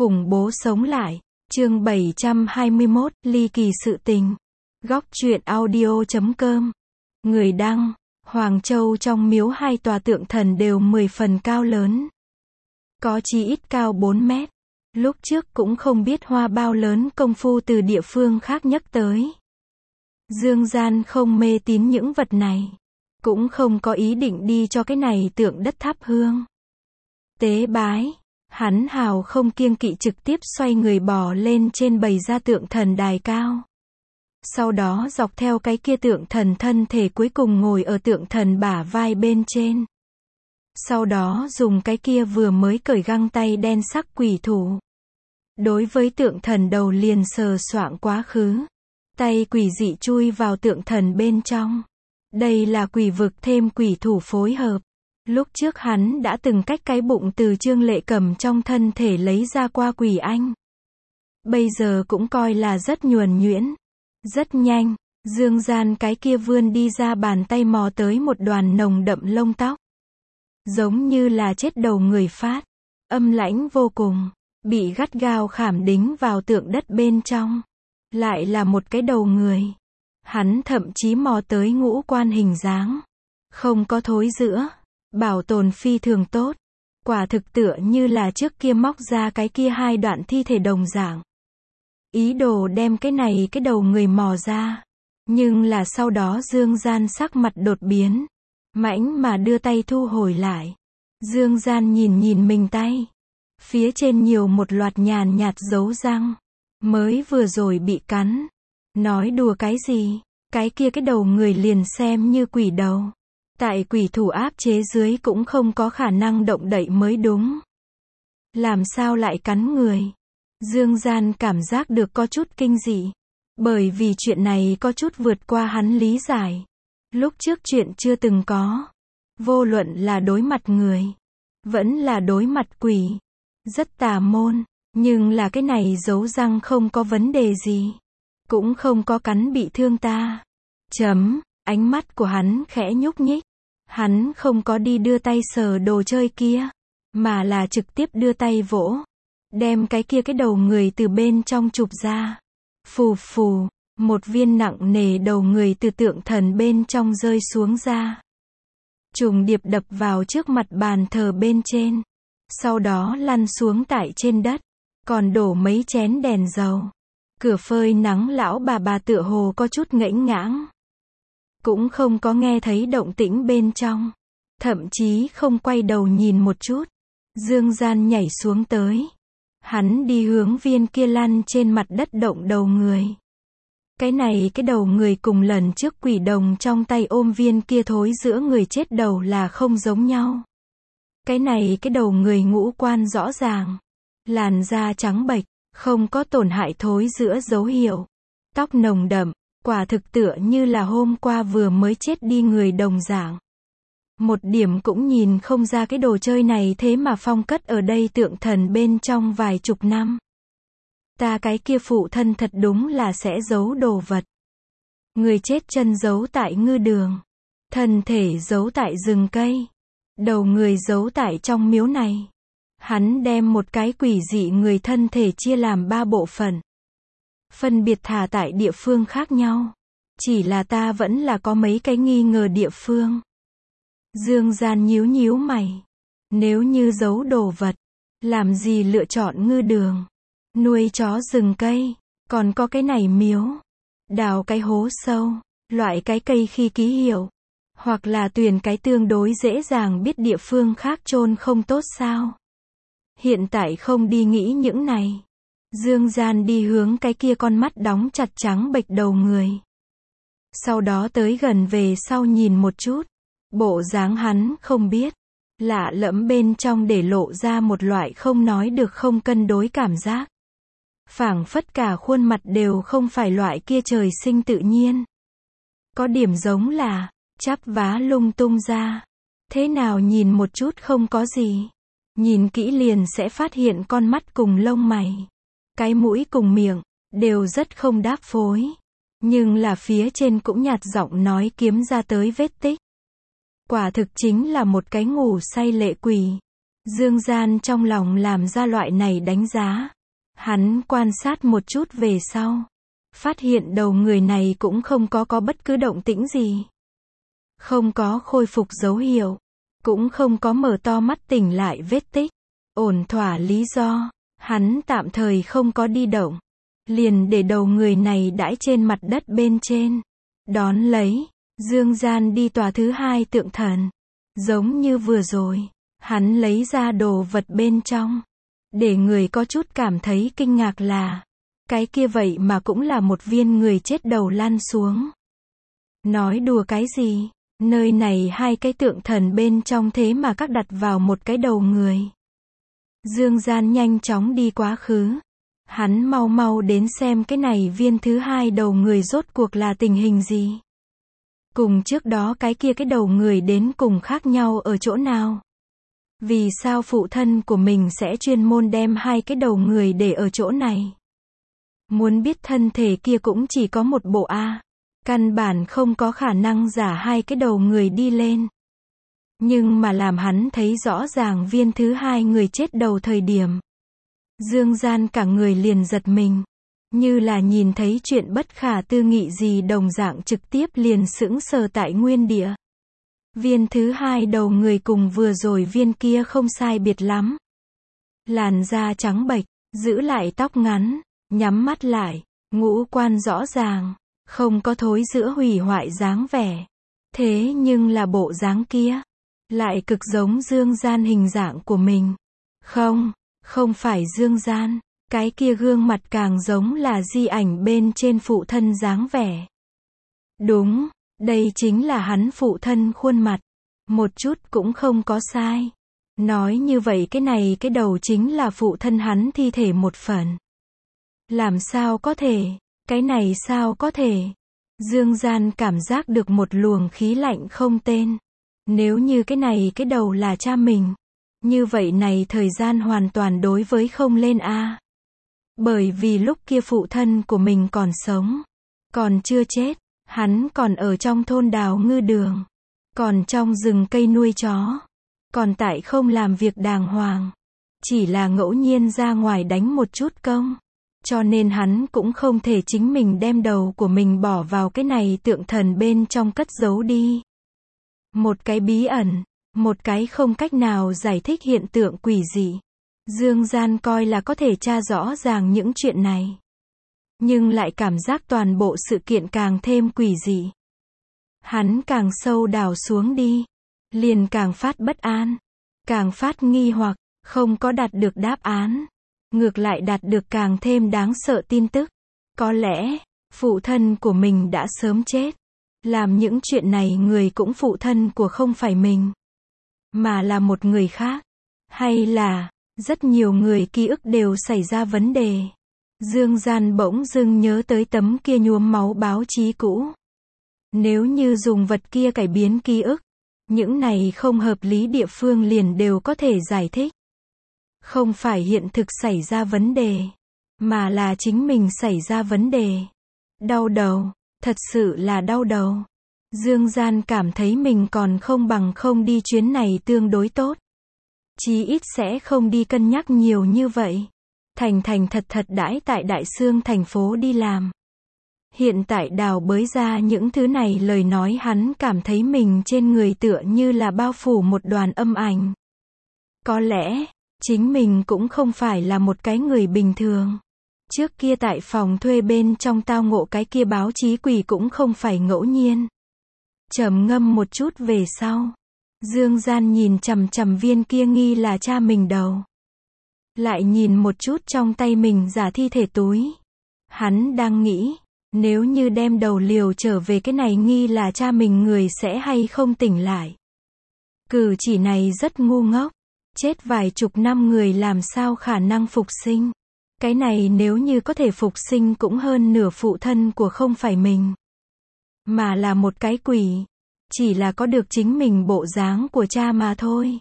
Khủng bố sống lại. Chương 721, ly kỳ sự tình. Góc truyện audio.com. Người đăng, Hoàng Châu trong miếu hai tòa tượng thần đều 10 phần cao lớn. Có chí ít cao 4 mét. Lúc trước cũng không biết hoa bao lớn công phu từ địa phương khác nhắc tới. Dương Gian không mê tín những vật này. Cũng không có ý định đi cho cái này tượng đất thắp hương. Tế bái. Hắn hào không kiêng kỵ trực tiếp xoay người bò lên trên bày ra tượng thần đài cao. Sau đó dọc theo cái kia tượng thần thân thể cuối cùng ngồi ở tượng thần bả vai bên trên. Sau đó dùng cái kia vừa mới cởi găng tay đen sắc quỷ thủ. Đối với tượng thần đầu liền sờ soạng quá khứ. Tay quỷ dị chui vào tượng thần bên trong. Đây là quỷ vực thêm quỷ thủ phối hợp. Lúc trước hắn đã từng cách cái bụng từ Trương Lệ Cầm trong thân thể lấy ra qua quỷ anh. Bây giờ cũng coi là rất nhuần nhuyễn. Rất nhanh, Dương Gian cái kia vươn đi ra bàn tay mò tới một đoàn nồng đậm lông tóc. Giống như là chết đầu người phát. Âm lãnh vô cùng. Bị gắt gao khảm đính vào tượng đất bên trong. Lại là một cái đầu người. Hắn thậm chí mò tới ngũ quan hình dáng. Không có thối rữa. Bảo tồn phi thường tốt. Quả thực tựa như là trước kia móc ra cái kia hai đoạn thi thể đồng dạng. Ý đồ đem cái này cái đầu người mò ra. Nhưng là sau đó Dương Gian sắc mặt đột biến. Mãnh mà đưa tay thu hồi lại. Dương Gian nhìn mình tay. Phía trên nhiều một loạt nhàn nhạt dấu răng. Mới vừa rồi bị cắn. Nói đùa cái gì? Cái kia cái đầu người liền xem như quỷ đầu. Tại quỷ thủ áp chế dưới cũng không có khả năng động đậy mới đúng. Làm sao lại cắn người? Dương Gian cảm giác được có chút kinh dị. Bởi vì chuyện này có chút vượt qua hắn lý giải. Lúc trước chuyện chưa từng có. Vô luận là đối mặt người. Vẫn là đối mặt quỷ. Rất tà môn. Nhưng là cái này giấu răng không có vấn đề gì. Cũng không có cắn bị thương ta. Ánh mắt của hắn khẽ nhúc nhích. Hắn không có đi đưa tay sờ đồ chơi kia. Mà là trực tiếp đưa tay vỗ. Đem cái kia cái đầu người từ bên trong chụp ra. Phù phù. Một viên nặng nề đầu người từ tượng thần bên trong rơi xuống ra. Trùng điệp đập vào trước mặt bàn thờ bên trên. Sau đó lăn xuống tại trên đất. Còn đổ mấy chén đèn dầu. Cửa phơi nắng lão bà tựa hồ có chút ngễnh ngãng. Cũng không có nghe thấy động tĩnh bên trong. Thậm chí không quay đầu nhìn một chút. Dương Gian nhảy xuống tới. Hắn đi hướng viên kia lăn trên mặt đất động đầu người. Cái này cái đầu người cùng lần trước quỷ đồng trong tay ôm viên kia thối giữa người chết đầu là không giống nhau. Cái này cái đầu người ngũ quan rõ ràng. Làn da trắng bệch, không có tổn hại thối giữa dấu hiệu. Tóc nồng đậm. Quả thực tựa như là hôm qua vừa mới chết đi người đồng dạng. Một điểm cũng nhìn không ra cái đồ chơi này thế mà phong cất ở đây tượng thần bên trong vài chục năm. Ta cái kia phụ thân thật đúng là sẽ giấu đồ vật. Người chết chân giấu tại ngư đường. Thân thể giấu tại rừng cây. Đầu người giấu tại trong miếu này. Hắn đem một cái quỷ dị người thân thể chia làm 3 bộ phận. Phân biệt thả tại địa phương khác nhau. Chỉ là ta vẫn là có mấy cái nghi ngờ địa phương. Dương Gian nhíu mày. Nếu như giấu đồ vật. Làm gì lựa chọn ngư đường. Nuôi chó rừng cây. Còn có cái này miếu. Đào cái hố sâu. Loại cái cây khi ký hiệu. Hoặc là tuyển cái tương đối dễ dàng biết địa phương khác chôn không tốt sao. Hiện tại không đi nghĩ những này. Dương Gian đi hướng cái kia con mắt đóng chặt trắng bệch đầu người. Sau đó tới gần về sau nhìn một chút. Bộ dáng hắn không biết. Lạ lẫm bên trong để lộ ra một loại không nói được không cân đối cảm giác. Phảng phất cả khuôn mặt đều không phải loại kia trời sinh tự nhiên. Có điểm giống là chắp vá lung tung ra. Thế nào nhìn một chút không có gì. Nhìn kỹ liền sẽ phát hiện con mắt cùng lông mày. Cái mũi cùng miệng, đều rất không đáp phối. Nhưng là phía trên cũng nhạt giọng nói kiếm ra tới vết tích. Quả thực chính là một cái ngủ say lệ quỷ. Dương Gian trong lòng làm ra loại này đánh giá. Hắn quan sát một chút về sau. Phát hiện đầu người này cũng không có bất cứ động tĩnh gì. Không có khôi phục dấu hiệu. Cũng không có mở to mắt tỉnh lại vết tích. Ổn thỏa lý do. Hắn tạm thời không có đi động. Liền để đầu người này đãi trên mặt đất bên trên. Đón lấy. Dương Gian đi tòa thứ hai tượng thần. Giống như vừa rồi. Hắn lấy ra đồ vật bên trong. Để người có chút cảm thấy kinh ngạc là. Cái kia vậy mà cũng là một viên người chết đầu lăn xuống. Nói đùa cái gì? Nơi này hai cái tượng thần bên trong thế mà các đặt vào một cái đầu người. Dương Gian nhanh chóng đi quá khứ. Hắn mau mau đến xem cái này viên thứ hai đầu người rốt cuộc là tình hình gì. Cùng trước đó cái kia cái đầu người đến cùng khác nhau ở chỗ nào? Vì sao phụ thân của mình sẽ chuyên môn đem hai cái đầu người để ở chỗ này? Muốn biết thân thể kia cũng chỉ có một bộ A. Căn bản không có khả năng giả hai cái đầu người đi lên. Nhưng mà làm hắn thấy rõ ràng viên thứ hai người chết đầu thời điểm. Dương Gian cả người liền giật mình. Như là nhìn thấy chuyện bất khả tư nghị gì đồng dạng trực tiếp liền sững sờ tại nguyên địa. Viên thứ hai đầu người cùng vừa rồi viên kia không sai biệt lắm. Làn da trắng bệch, giữ lại tóc ngắn, nhắm mắt lại, ngũ quan rõ ràng, không có thối giữa hủy hoại dáng vẻ. Thế nhưng là bộ dáng kia, lại cực giống Dương Gian hình dạng của mình. Không phải Dương Gian, cái kia gương mặt càng giống là di ảnh bên trên phụ thân dáng vẻ. Đúng, đây chính là hắn phụ thân khuôn mặt. Một chút cũng không có sai. Nói như vậy cái này cái đầu chính là phụ thân hắn thi thể một phần. Làm sao có thể? Cái này sao có thể? Dương Gian cảm giác được một luồng khí lạnh không tên. Nếu như cái này cái đầu là cha mình. Như vậy này thời gian hoàn toàn đối với không lên a. Bởi vì lúc kia phụ thân của mình còn sống. Còn chưa chết. Hắn còn ở trong thôn đào ngư đường. Còn trong rừng cây nuôi chó. Còn tại không làm việc đàng hoàng. Chỉ là ngẫu nhiên ra ngoài đánh một chút công. Cho nên hắn cũng không thể chính mình đem đầu của mình bỏ vào cái này tượng thần bên trong cất giấu đi. Một cái bí ẩn. Một cái không cách nào giải thích hiện tượng quỷ dị. Dương Gian coi là có thể tra rõ ràng những chuyện này. Nhưng lại cảm giác toàn bộ sự kiện càng thêm quỷ dị. Hắn càng sâu đào xuống đi. Liền càng phát bất an. Càng phát nghi hoặc, không có đạt được đáp án. Ngược lại đạt được càng thêm đáng sợ tin tức. Có lẽ, phụ thân của mình đã sớm chết. Làm những chuyện này người cũng phụ thân của không phải mình. Mà là một người khác. Hay là, rất nhiều người ký ức đều xảy ra vấn đề. Dương Gian bỗng dưng nhớ tới tấm kia nhuốm máu báo chí cũ. Nếu như dùng vật kia cải biến ký ức, những này không hợp lý địa phương liền đều có thể giải thích. Không phải hiện thực xảy ra vấn đề, mà là chính mình xảy ra vấn đề. Đau đầu, thật sự là đau đầu. Dương Gian cảm thấy mình còn không bằng không đi chuyến này tương đối tốt. Chí ít sẽ không đi cân nhắc nhiều như vậy. Thành thật đãi tại Đại Xương thành phố đi làm. Hiện tại đào bới ra những thứ này lời nói hắn cảm thấy mình trên người tựa như là bao phủ một đoàn âm ảnh. Có lẽ, chính mình cũng không phải là một cái người bình thường. Trước kia tại phòng thuê bên trong tao ngộ cái kia báo chí quỷ cũng không phải ngẫu nhiên. Trầm ngâm một chút về sau. Dương Gian nhìn chằm viên kia nghi là cha mình đầu. Lại nhìn một chút trong tay mình giả thi thể túi. Hắn đang nghĩ, nếu như đem đầu liều trở về cái này nghi là cha mình người sẽ hay không tỉnh lại. Cử chỉ này rất ngu ngốc. Chết vài chục năm người làm sao khả năng phục sinh. Cái này nếu như có thể phục sinh cũng hơn nửa phụ thân của không phải mình. Mà là một cái quỷ. Chỉ là có được chính mình bộ dáng của cha mà thôi.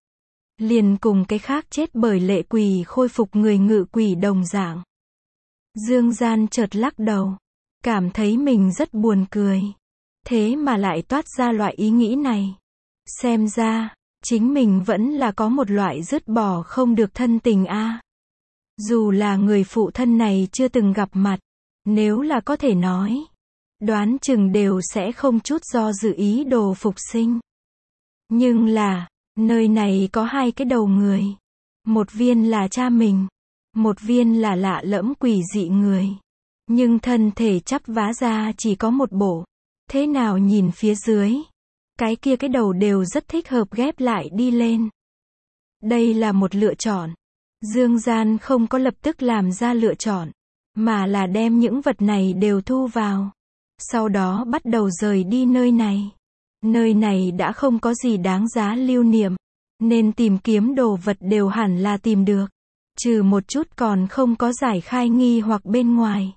Liền cùng cái khác chết bởi lệ quỷ khôi phục người ngự quỷ đồng dạng. Dương Gian chợt lắc đầu. Cảm thấy mình rất buồn cười. Thế mà lại toát ra loại ý nghĩ này. Xem ra, chính mình vẫn là có một loại dứt bỏ không được thân tình a. Dù là người phụ thân này chưa từng gặp mặt, nếu là có thể nói, đoán chừng đều sẽ không chút do dự ý đồ phục sinh. Nhưng là, nơi này có hai cái đầu người. Một viên là cha mình, một viên là lạ lẫm quỷ dị người. Nhưng thân thể chắp vá ra chỉ có một bộ. Thế nào nhìn phía dưới, cái kia cái đầu đều rất thích hợp ghép lại đi lên. Đây là một lựa chọn. Dương Gian không có lập tức làm ra lựa chọn, mà là đem những vật này đều thu vào. Sau đó bắt đầu rời đi nơi này. Nơi này đã không có gì đáng giá lưu niệm, nên tìm kiếm đồ vật đều hẳn là tìm được. Trừ một chút còn không có giải khai nghi hoặc bên ngoài.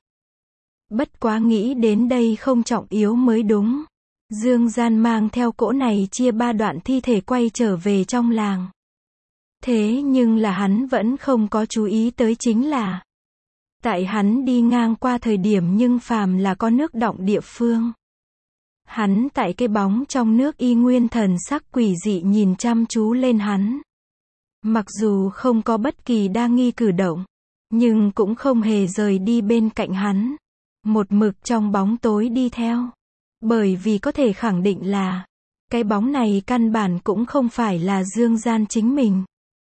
Bất quá nghĩ đến đây không trọng yếu mới đúng. Dương Gian mang theo cỗ này chia ba đoạn thi thể quay trở về trong làng. Thế nhưng là hắn vẫn không có chú ý tới chính là, tại hắn đi ngang qua thời điểm nhưng phàm là có nước đọng địa phương, hắn tại cái bóng trong nước y nguyên thần sắc quỷ dị nhìn chăm chú lên hắn. Mặc dù không có bất kỳ đa nghi cử động, nhưng cũng không hề rời đi bên cạnh hắn. Một mực trong bóng tối đi theo. Bởi vì có thể khẳng định là, cái bóng này căn bản cũng không phải là Dương Gian chính mình.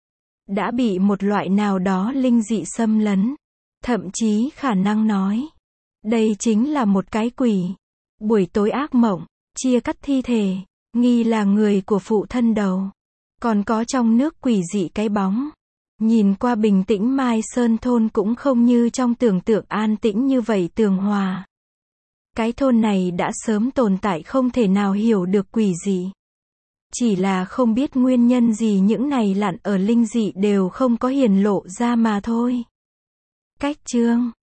Đã bị một loại nào đó linh dị xâm lấn. Thậm chí khả năng nói, đây chính là một cái quỷ. Buổi tối ác mộng, chia cắt thi thể, nghi là người của phụ thân đầu. Còn có trong nước quỷ dị cái bóng. Nhìn qua bình tĩnh Mai Sơn thôn cũng không như trong tưởng tượng an tĩnh như vậy tường hòa. Cái thôn này đã sớm tồn tại không thể nào hiểu được quỷ dị. Chỉ là không biết nguyên nhân gì những này lặn ở linh dị đều không có hiển lộ ra mà thôi. Cách chương